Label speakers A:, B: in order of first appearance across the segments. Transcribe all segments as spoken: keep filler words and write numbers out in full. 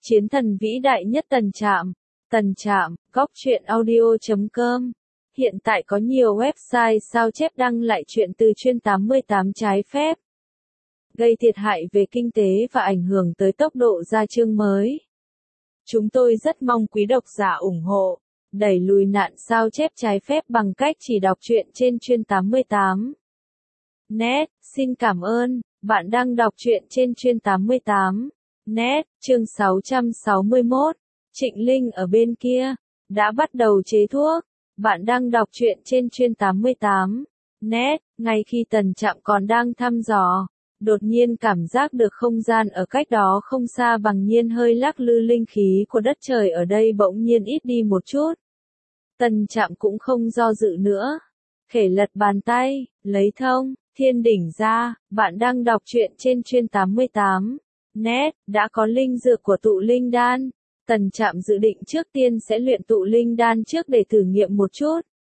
A: Chiến thần vĩ đại nhất Tần Trạm. Tần Trạm, góc truyện audio chấm com. Hiện tại có nhiều website sao chép đăng lại truyện từ chuyên tám mươi tám trái phép, gây thiệt hại về kinh tế và ảnh hưởng tới tốc độ ra chương mới. Chúng tôi rất mong quý độc giả ủng hộ, đẩy lùi nạn sao chép trái phép bằng cách chỉ đọc truyện trên chuyên tám mươi tám. Net, xin cảm ơn, bạn đang đọc truyện trên chuyên tám mươi tám. Net, chương sáu trăm sáu mươi mốt. Trịnh Linh ở bên kia, đã bắt đầu chế thuốc. Bạn đang đọc truyện trên chuyên tám mươi tám. Net, ngay khi Tần Trạm còn đang thăm dò, đột nhiên cảm giác được không gian ở cách đó không xa bằng nhiên hơi lắc lư, linh khí của đất trời ở đây bỗng nhiên ít đi một chút. Tần Trạm cũng không do dự nữa. Khẽ lật bàn tay, lấy thông, thiên đỉnh ra. Bạn đang đọc truyện trên chuyên tám mươi tám. Net, đã có linh dược của tụ linh đan. Tần Trạm dự định trước tiên sẽ luyện tụ linh đan trước để thử nghiệm một chút.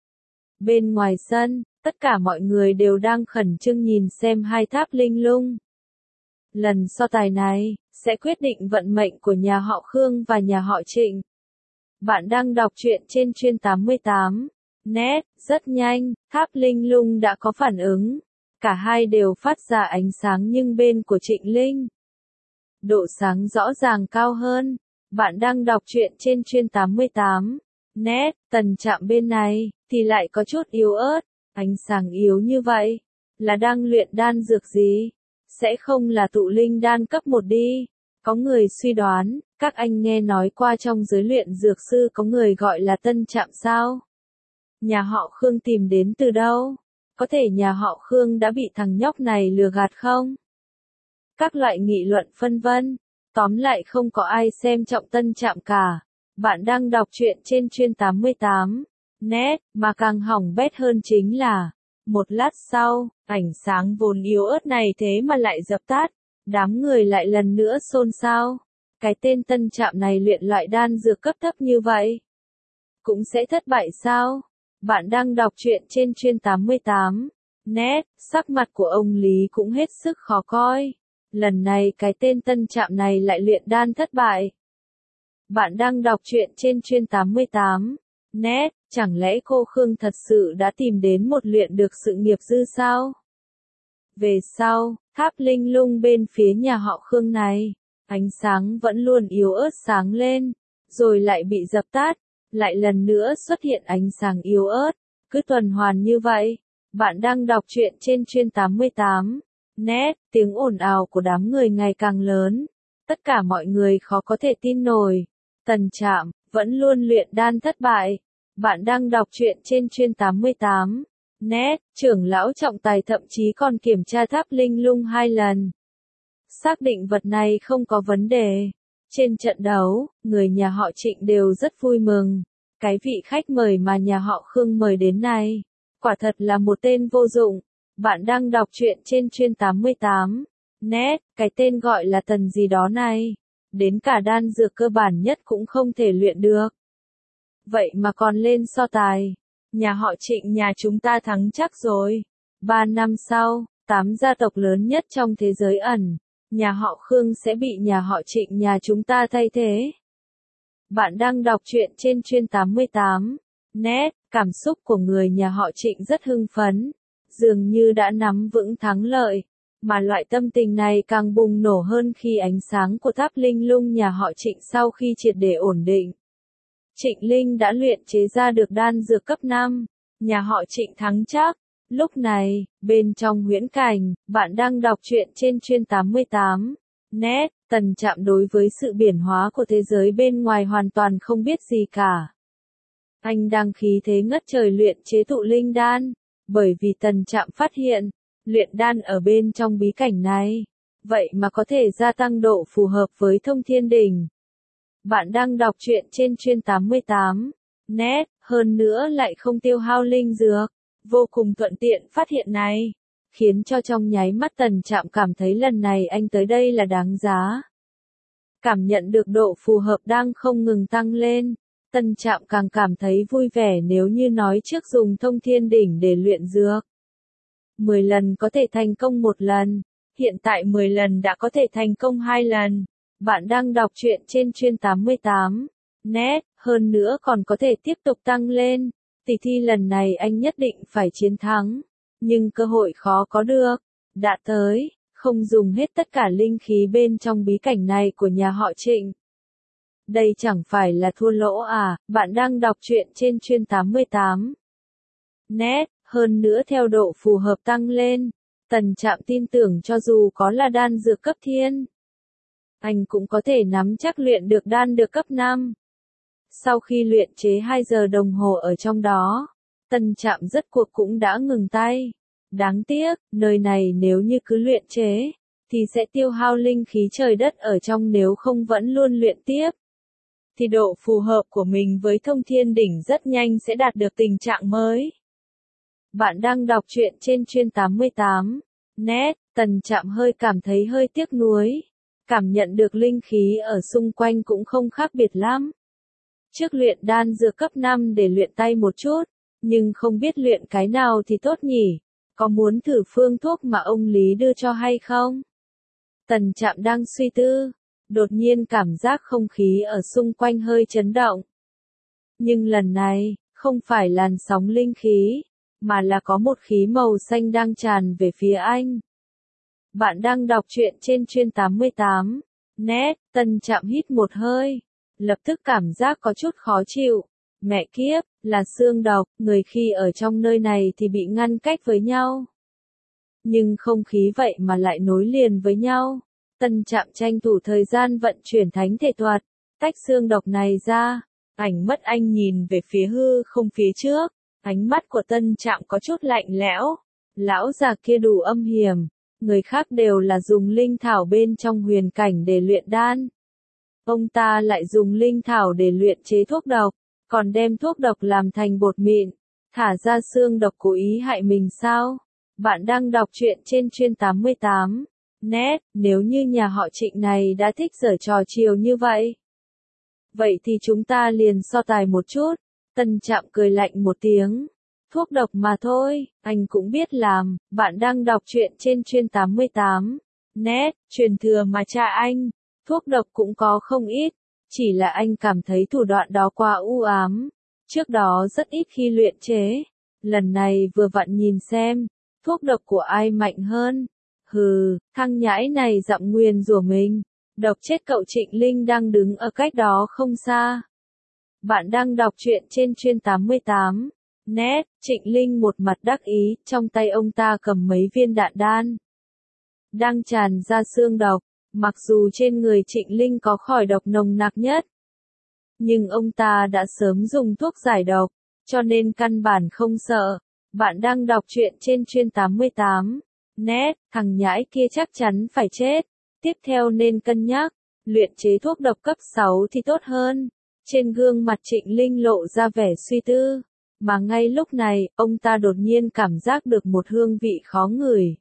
A: Bên ngoài sân, tất cả mọi người đều đang khẩn trương nhìn xem hai tháp linh lung. Lần so tài này, sẽ quyết định vận mệnh của nhà họ Khương và nhà họ Trịnh. Bạn đang đọc truyện trên chuyên tám mươi tám. Net, rất nhanh, tháp linh lung đã có phản ứng. Cả hai đều phát ra ánh sáng nhưng bên của Trịnh Linh, độ sáng rõ ràng cao hơn. Bạn đang đọc truyện trên chuyên tám mươi tám. Net, Tần Trạm bên này, thì lại có chút yếu ớt. Ánh sáng yếu như vậy, là đang luyện đan dược gì? Sẽ không là tụ linh đan cấp một đi. Có người suy đoán, các anh nghe nói qua trong giới luyện dược sư có người gọi là Tân Trạm sao? Nhà họ Khương tìm đến từ đâu? Có thể nhà họ Khương đã bị thằng nhóc này lừa gạt không? Các loại nghị luận phân vân. Tóm lại không có ai xem trọng Tân Trạm cả. Bạn đang đọc truyện trên chuyên tám mươi tám. Net, mà càng hỏng bét hơn chính là, một lát sau, ánh sáng vốn yếu ớt này thế mà lại dập tắt. Đám người lại lần nữa xôn xao. Cái tên Tân Trạm này luyện loại đan dược cấp thấp như vậy, cũng sẽ thất bại sao? Bạn đang đọc truyện trên chuyên tám mươi tám. Net, sắc mặt của ông Lý cũng hết sức khó coi. Lần này cái tên Tân Trạm này lại luyện đan thất bại. Bạn đang đọc truyện trên chuyên tám mươi tám. Net, chẳng lẽ cô Khương thật sự đã tìm đến một luyện được sự nghiệp dư sao? Về sau, tháp linh lung bên phía nhà họ Khương này, ánh sáng vẫn luôn yếu ớt sáng lên, rồi lại bị dập tắt, lại lần nữa xuất hiện ánh sáng yếu ớt, cứ tuần hoàn như vậy. Bạn đang đọc truyện trên chuyên tám mươi tám. Net, tiếng ồn ào của đám người ngày càng lớn. Tất cả mọi người khó có thể tin nổi. Tần Trạm, vẫn luôn luyện đan thất bại. Bạn đang đọc truyện trên chuyên tám mươi tám. Net, trưởng lão trọng tài thậm chí còn kiểm tra tháp linh lung hai lần. Xác định vật này không có vấn đề. Trên trận đấu, người nhà họ Trịnh đều rất vui mừng. Cái vị khách mời mà nhà họ Khương mời đến này, quả thật là một tên vô dụng. Bạn đang đọc truyện trên chuyên tám mươi tám. Net, cái tên gọi là Tần gì đó này, đến cả đan dược cơ bản nhất cũng không thể luyện được. Vậy mà còn lên so tài. Nhà họ Trịnh nhà chúng ta thắng chắc rồi. Ba năm sau, tám gia tộc lớn nhất trong thế giới ẩn, nhà họ Khương sẽ bị nhà họ Trịnh nhà chúng ta thay thế. Bạn đang đọc truyện trên chuyên tám mươi tám. Net, cảm xúc của người nhà họ Trịnh rất hưng phấn. Dường như đã nắm vững thắng lợi, mà loại tâm tình này càng bùng nổ hơn khi ánh sáng của tháp linh lung nhà họ Trịnh sau khi triệt để ổn định. Trịnh Linh đã luyện chế ra được đan dược cấp năm, nhà họ Trịnh thắng chắc. Lúc này, bên trong huyễn cảnh, bạn đang đọc truyện trên chuyên tám mươi tám. Net, Tần Trạm đối với sự biến hóa của thế giới bên ngoài hoàn toàn không biết gì cả. Anh đang khí thế ngất trời luyện chế tụ linh đan. Bởi vì Tần Trạm phát hiện, luyện đan ở bên trong bí cảnh này, vậy mà có thể gia tăng độ phù hợp với thông thiên đỉnh. Bạn đang đọc truyện trên chuyên tám mươi tám. Net, hơn nữa lại không tiêu hao linh dược. Vô cùng thuận tiện phát hiện này, khiến cho trong nháy mắt Tần Trạm cảm thấy lần này anh tới đây là đáng giá. Cảm nhận được độ phù hợp đang không ngừng tăng lên. Tần Trạm càng cảm thấy vui vẻ nếu như nói trước dùng thông thiên đỉnh để luyện dược. mười lần có thể thành công một lần, hiện tại mười lần đã có thể thành công hai lần. Bạn đang đọc truyện trên chuyên tám mươi tám net, hơn nữa còn có thể tiếp tục tăng lên. Tỷ thi lần này anh nhất định phải chiến thắng, nhưng cơ hội khó có được. Đã tới, không dùng hết tất cả linh khí bên trong bí cảnh này của nhà họ Trịnh. Đây chẳng phải là thua lỗ à? Bạn đang đọc truyện trên chuyên tám mươi tám net, hơn nữa theo độ phù hợp tăng lên. Tần Trạm tin tưởng cho dù có là đan dược cấp thiên, anh cũng có thể nắm chắc luyện được đan được cấp năm. Sau khi luyện chế hai giờ đồng hồ ở trong đó, Tần Trạm rốt cuộc cũng đã ngừng tay. Đáng tiếc, nơi này nếu như cứ luyện chế, thì sẽ tiêu hao linh khí trời đất ở trong, nếu không vẫn luôn luyện tiếp, thì độ phù hợp của mình với thông thiên đỉnh rất nhanh sẽ đạt được tình trạng mới. Bạn đang đọc truyện trên chuyên tám mươi tám net, Tần Trạm hơi cảm thấy hơi tiếc nuối. Cảm nhận được linh khí ở xung quanh cũng không khác biệt lắm. Trước luyện đan dược cấp năm để luyện tay một chút, nhưng không biết luyện cái nào thì tốt nhỉ? Có muốn thử phương thuốc mà ông Lý đưa cho hay không? Tần Trạm đang suy tư, đột nhiên cảm giác không khí ở xung quanh hơi chấn động. Nhưng lần này, không phải làn sóng linh khí, mà là có một khí màu xanh đang tràn về phía anh. Bạn đang đọc truyện trên chuyên tám mươi tám net, Tần Trạm hít một hơi, lập tức cảm giác có chút khó chịu. Mẹ kiếp, là xương độc, người khi ở trong nơi này thì bị ngăn cách với nhau. Nhưng không khí vậy mà lại nối liền với nhau. Tần Trạm tranh thủ thời gian vận chuyển thánh thể thuật, tách xương độc này ra. Ánh mắt anh nhìn về phía hư không phía trước, ánh mắt của Tần Trạm có chút lạnh lẽo. Lão già kia đủ âm hiểm, người khác đều là dùng linh thảo bên trong huyền cảnh để luyện đan. Ông ta lại dùng linh thảo để luyện chế thuốc độc, còn đem thuốc độc làm thành bột mịn, thả ra xương độc, cố ý hại mình sao? Bạn đang đọc truyện trên chuyên tám mươi tám net, nếu như nhà họ Trịnh này đã thích giở trò chiều như vậy, vậy thì chúng ta liền so tài một chút. Tần Trạm cười lạnh một tiếng. Thuốc độc mà thôi, anh cũng biết làm. Bạn đang đọc truyện trên chuyên tám mươi tám net, truyền thừa mà cha anh, thuốc độc cũng có không ít, chỉ là anh cảm thấy thủ đoạn đó quá u ám. Trước đó rất ít khi luyện chế, lần này vừa vặn nhìn xem, thuốc độc của ai mạnh hơn. Hừ, thằng nhãi này dặm nguyền rủa mình, độc chết cậu Trịnh Linh đang đứng ở cách đó không xa. Bạn đang đọc truyện trên chuyên tám mươi tám net, Trịnh Linh một mặt đắc ý, trong tay ông ta cầm mấy viên đạn đan, đang tràn ra xương độc. Mặc dù trên người Trịnh Linh có khói độc nồng nặc nhất, nhưng ông ta đã sớm dùng thuốc giải độc, cho nên căn bản không sợ. Bạn đang đọc truyện trên chuyên tám mươi tám net, thằng nhãi kia chắc chắn phải chết. Tiếp theo nên cân nhắc, luyện chế thuốc độc cấp sáu thì tốt hơn. Trên gương mặt Trịnh Linh lộ ra vẻ suy tư, mà ngay lúc này, ông ta đột nhiên cảm giác được một hương vị khó ngửi.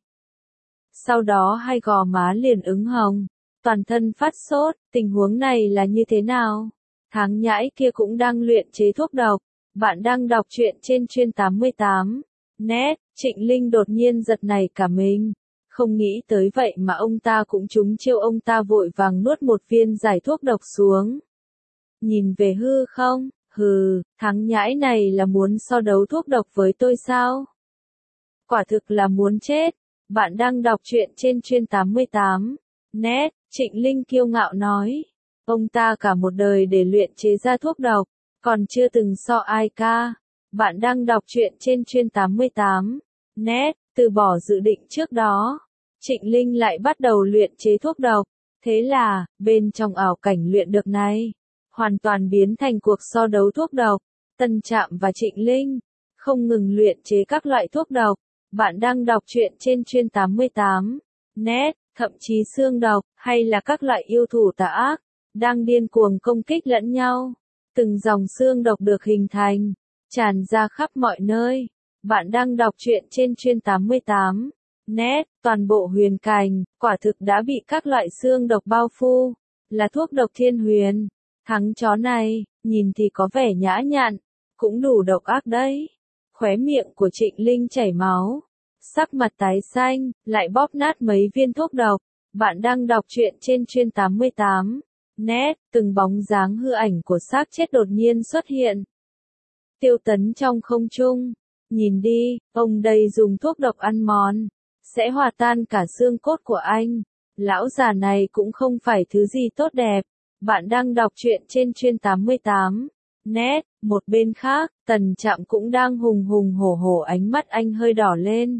A: Sau đó hai gò má liền ửng hồng, toàn thân phát sốt. Tình huống này là như thế nào? Thằng nhãi kia cũng đang luyện chế thuốc độc. Bạn đang đọc truyện trên chuyên tám mươi tám net, Trịnh Linh đột nhiên giật nảy cả mình. Không nghĩ tới vậy mà ông ta cũng trúng chiêu, ông ta vội vàng nuốt một viên giải thuốc độc xuống. Nhìn về hư không, hừ, thằng nhãi này là muốn so đấu thuốc độc với tôi sao? Quả thực là muốn chết. Bạn đang đọc truyện trên chuyên tám mươi tám net, Trịnh Linh kiêu ngạo nói. Ông ta cả một đời để luyện chế ra thuốc độc, còn chưa từng so ai ca. Bạn đang đọc truyện trên chuyên tám mươi tám net, từ bỏ dự định trước đó, Trịnh Linh lại bắt đầu luyện chế thuốc độc. Thế là, bên trong ảo cảnh luyện được này, hoàn toàn biến thành cuộc so đấu thuốc độc. Tần Trạm và Trịnh Linh không ngừng luyện chế các loại thuốc độc. Bạn đang đọc truyện trên chuyên tám mươi tám net, thậm chí xương độc, hay là các loại yêu thủ tà ác, đang điên cuồng công kích lẫn nhau. Từng dòng xương độc được hình thành, tràn ra khắp mọi nơi. Bạn đang đọc truyện trên chuyên tám mươi tám net, toàn bộ huyền cảnh, quả thực đã bị các loại xương độc bao phủ, là thuốc độc thiên huyền. Thằng chó này, nhìn thì có vẻ nhã nhặn, cũng đủ độc ác đấy. Khóe miệng của Trịnh Linh chảy máu, sắc mặt tái xanh, lại bóp nát mấy viên thuốc độc. Bạn đang đọc truyện trên chuyên tám mươi tám net, từng bóng dáng hư ảnh của xác chết đột nhiên xuất hiện. Tiêu Tấn trong không trung, nhìn đi, ông đây dùng thuốc độc ăn mòn, sẽ hòa tan cả xương cốt của anh. Lão già này cũng không phải thứ gì tốt đẹp. Bạn đang đọc truyện trên chuyên tám mươi tám net, một bên khác, Tần Trạm cũng đang hùng hùng hổ hổ, ánh mắt anh hơi đỏ lên.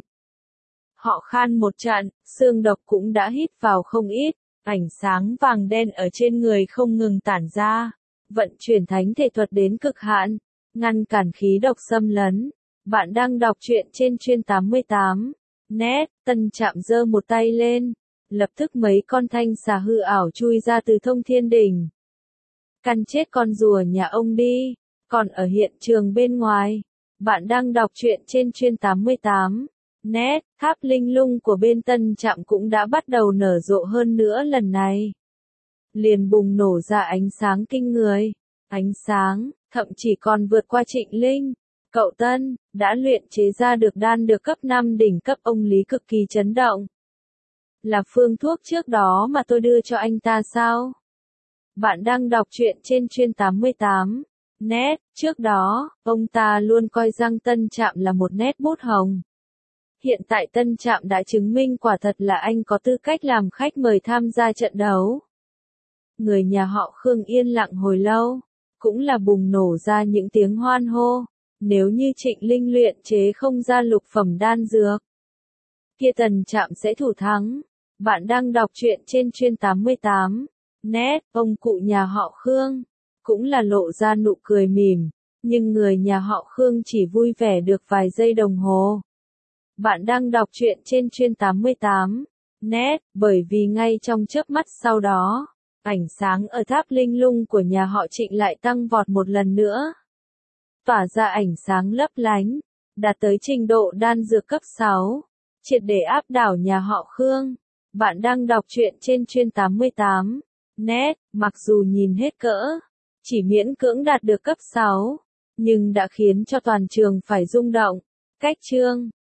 A: Họ khan một trận, xương độc cũng đã hít vào không ít, ánh sáng vàng đen ở trên người không ngừng tản ra, vận chuyển thánh thể thuật đến cực hạn, ngăn cản khí độc xâm lấn. Bạn đang đọc truyện trên chuyên tám mươi tám net, Tần Trạm giơ một tay lên, lập tức mấy con thanh xà hư ảo chui ra từ thông thiên đỉnh. Căn chết con rùa nhà ông đi. Còn ở hiện trường bên ngoài, bạn đang đọc truyện trên chuyên tám mươi tám net, tháp linh lung của bên Tần Trạm cũng đã bắt đầu nở rộ hơn nữa, lần này liền bùng nổ ra ánh sáng kinh người. Ánh sáng, thậm chí còn vượt qua Trịnh Linh. Cậu Tân, đã luyện chế ra được đan được cấp năm đỉnh cấp, ông Lý cực kỳ chấn động. Là phương thuốc trước đó mà tôi đưa cho anh ta sao? Bạn đang đọc truyện trên chuyên tám mươi tám net, trước đó, ông ta luôn coi Giang Tân Trạm là một nét bút hồng. Hiện tại Tân Trạm đã chứng minh quả thật là anh có tư cách làm khách mời tham gia trận đấu. Người nhà họ Khương yên lặng hồi lâu, cũng là bùng nổ ra những tiếng hoan hô. Nếu như Trịnh Linh luyện chế không ra lục phẩm đan dược, kia Tần Trạm sẽ thủ thắng. Bạn đang đọc truyện trên chuyên tám mươi tám net, ông cụ nhà họ Khương cũng là lộ ra nụ cười mỉm, nhưng người nhà họ Khương chỉ vui vẻ được vài giây đồng hồ. Bạn đang đọc truyện trên chuyên tám mươi tám net, bởi vì ngay trong chớp mắt sau đó, ánh sáng ở tháp linh lung của nhà họ Trịnh lại tăng vọt một lần nữa. Tỏa ra ánh sáng lấp lánh, đạt tới trình độ đan dược cấp sáu, triệt để áp đảo nhà họ Khương. Bạn đang đọc truyện trên chuyên tám mươi tám net, mặc dù nhìn hết cỡ, chỉ miễn cưỡng đạt được cấp sáu, nhưng đã khiến cho toàn trường phải rung động. Cách chương